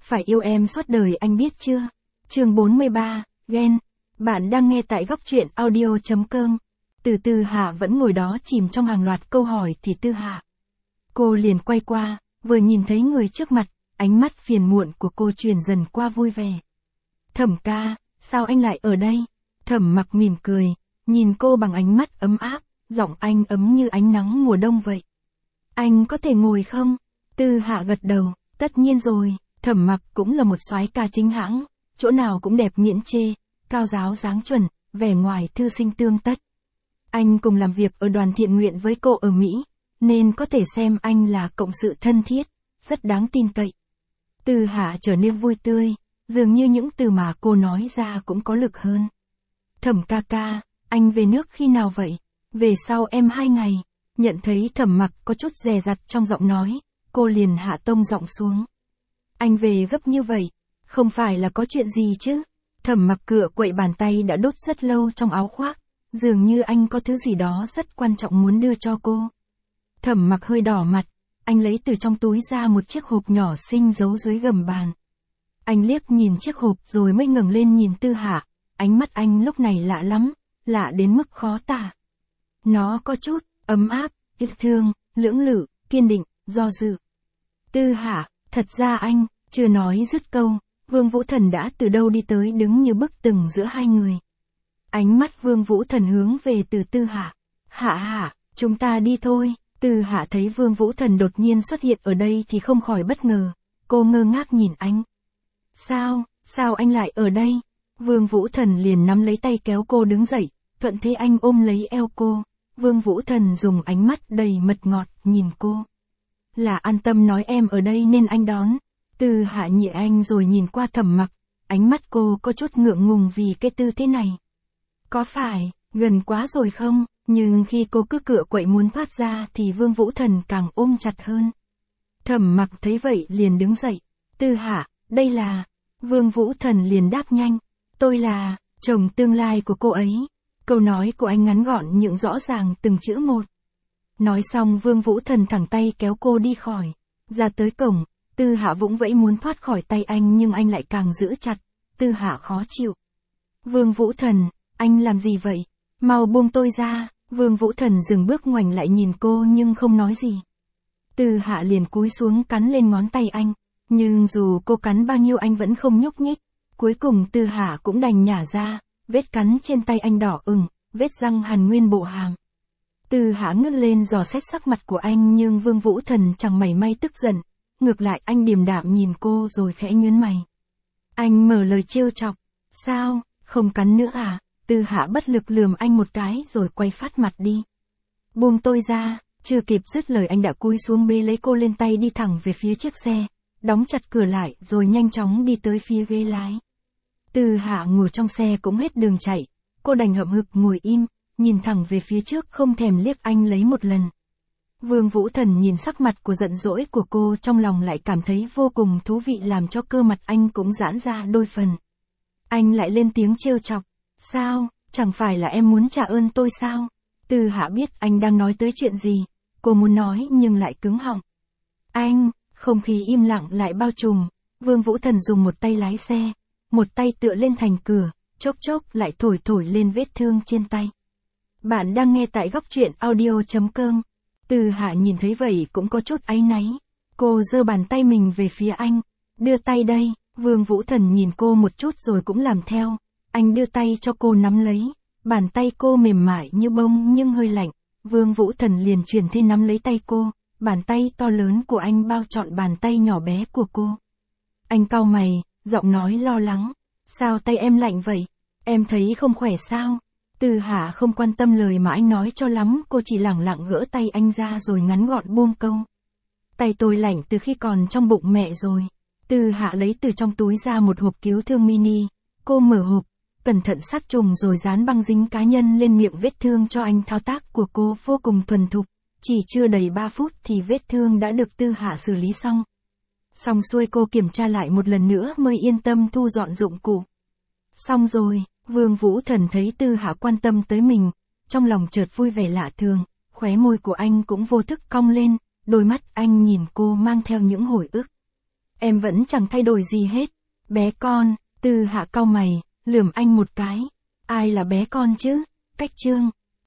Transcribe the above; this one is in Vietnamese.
phải yêu em suốt đời anh biết chưa? Chương 43, ghen. Bạn đang nghe tại góc truyện audio.com. Từ Tư Hạ vẫn ngồi đó chìm trong hàng loạt câu hỏi thì Tư Hạ. Cô liền quay qua, vừa nhìn thấy người trước mặt, ánh mắt phiền muộn của cô chuyển dần qua vui vẻ. Thẩm ca, sao anh lại ở đây? Thẩm Mặc mỉm cười, nhìn cô bằng ánh mắt ấm áp, giọng anh ấm như ánh nắng mùa đông vậy. Anh có thể ngồi không? Tư Hạ gật đầu, tất nhiên rồi. Thẩm Mặc cũng là một soái ca chính hãng, chỗ nào cũng đẹp miễn chê, cao giáo dáng chuẩn, vẻ ngoài thư sinh tương tất. Anh cùng làm việc ở đoàn thiện nguyện với cô ở Mỹ, nên có thể xem anh là cộng sự thân thiết, rất đáng tin cậy. Tư Hạ trở nên vui tươi, dường như những từ mà cô nói ra cũng có lực hơn. Thẩm ca ca, anh về nước khi nào vậy? Về sau em 2 ngày. Nhận thấy Thẩm Mặc có chút dè dặt trong giọng nói, cô liền hạ tông giọng xuống. Anh về gấp như vậy, không phải là có chuyện gì chứ? Thẩm Mặc cựa quậy bàn tay đã đốt rất lâu trong áo khoác, dường như anh có thứ gì đó rất quan trọng muốn đưa cho cô. Thẩm Mặc hơi đỏ mặt, anh lấy từ trong túi ra một chiếc hộp nhỏ xinh giấu dưới gầm bàn. Anh liếc nhìn chiếc hộp rồi mới ngẩng lên nhìn Tư Hạ, ánh mắt anh lúc này lạ lắm, lạ đến mức khó tả. Nó có chút ấm áp, yêu thương, lưỡng lự, kiên định, do dự. Tư Hạ, thật ra anh, chưa nói dứt câu, Vương Vũ Thần đã từ đâu đi tới đứng như bức tường giữa hai người. Ánh mắt Vương Vũ Thần hướng về từ Tư Hạ. Hạ, chúng ta đi thôi. Tư Hạ thấy Vương Vũ Thần đột nhiên xuất hiện ở đây thì không khỏi bất ngờ. Cô ngơ ngác nhìn anh. Sao anh lại ở đây? Vương Vũ Thần liền nắm lấy tay kéo cô đứng dậy, thuận thế anh ôm lấy eo cô. Vương Vũ Thần dùng ánh mắt đầy mật ngọt nhìn cô. Là an tâm nói em ở đây nên anh đón. Tư Hạ nhẹ anh rồi nhìn qua Thẩm Mặc, ánh mắt cô có chút ngượng ngùng vì cái tư thế này. Có phải, gần quá rồi không? Nhưng khi cô cứ cựa quậy muốn thoát ra thì Vương Vũ Thần càng ôm chặt hơn. Thẩm Mặc thấy vậy liền đứng dậy. Tư Hạ, đây là... Vương Vũ Thần liền đáp nhanh. Tôi là chồng tương lai của cô ấy. Câu nói của anh ngắn gọn nhưng rõ ràng từng chữ một. Nói xong Vương Vũ Thần thẳng tay kéo cô đi khỏi. Ra tới cổng, Tư Hạ vũng vẫy muốn thoát khỏi tay anh nhưng anh lại càng giữ chặt. Tư Hạ khó chịu. Vương Vũ Thần, anh làm gì vậy? Mau buông tôi ra. Vương Vũ Thần dừng bước ngoảnh lại nhìn cô nhưng không nói gì. Tư Hạ liền cúi xuống cắn lên ngón tay anh. Nhưng dù cô cắn bao nhiêu anh vẫn không nhúc nhích. Cuối cùng Tư Hạ cũng đành nhả ra. Vết cắn trên tay anh đỏ ửng, vết răng hằn nguyên bộ hàm. Tư Hạ ngước lên dò xét sắc mặt của anh nhưng Vương Vũ Thần chẳng mảy may tức giận. Ngược lại anh điềm đạm nhìn cô rồi khẽ nhướng mày. Anh mở lời trêu chọc. Sao, không cắn nữa à? Tư Hạ bất lực lườm anh một cái rồi quay phát mặt đi. Buông tôi ra. Chưa kịp dứt lời anh đã cúi xuống bế lấy cô lên tay đi thẳng về phía chiếc xe. Đóng chặt cửa lại rồi nhanh chóng đi tới phía ghế lái. Tư Hạ ngồi trong xe cũng hết đường chạy. Cô đành hậm hực ngồi im, nhìn thẳng về phía trước không thèm liếc anh lấy một lần. Vương Vũ Thần nhìn sắc mặt của giận dỗi của cô trong lòng lại cảm thấy vô cùng thú vị làm cho cơ mặt anh cũng giãn ra đôi phần. Anh lại lên tiếng trêu chọc. Sao, chẳng phải là em muốn trả ơn tôi sao? Tư Hạ biết anh đang nói tới chuyện gì. Cô muốn nói nhưng lại cứng họng. Anh, không khí im lặng lại bao trùm. Vương Vũ Thần dùng một tay lái xe, một tay tựa lên thành cửa, chốc chốc lại thổi lên vết thương trên tay. Bạn đang nghe tại góc truyện audio.com. Tư Hạ nhìn thấy vậy cũng có chút áy náy. Cô giơ bàn tay mình về phía anh. Đưa tay đây. Vương Vũ Thần nhìn cô một chút rồi cũng làm theo. Anh đưa tay cho cô nắm lấy. Bàn tay cô mềm mại như bông nhưng hơi lạnh. Vương Vũ Thần liền chuyển thế nắm lấy tay cô. Bàn tay to lớn của anh bao trọn bàn tay nhỏ bé của cô. Anh cau mày, giọng nói lo lắng. Sao tay em lạnh vậy? Em thấy không khỏe sao? Tư Hạ không quan tâm lời mà anh nói cho lắm, cô chỉ lẳng lặng gỡ tay anh ra rồi ngắn gọn buông câu. Tay tôi lạnh từ khi còn trong bụng mẹ rồi. Tư Hạ lấy từ trong túi ra một hộp cứu thương mini. Cô mở hộp, cẩn thận sát trùng rồi dán băng dính cá nhân lên miệng vết thương cho anh. Thao tác của cô vô cùng thuần thục. Chỉ chưa đầy 3 phút thì vết thương đã được Tư Hạ xử lý xong. Xong xuôi cô kiểm tra lại một lần nữa mới yên tâm thu dọn dụng cụ. Xong rồi, Vương Vũ Thần thấy Tư Hạ quan tâm tới mình, trong lòng chợt vui vẻ lạ thường, khóe môi của anh cũng vô thức cong lên, đôi mắt anh nhìn cô mang theo những hồi ức. Em vẫn chẳng thay đổi gì hết. Bé con, Tư Hạ cau mày, lườm anh một cái. Ai là bé con chứ? Cách Trương.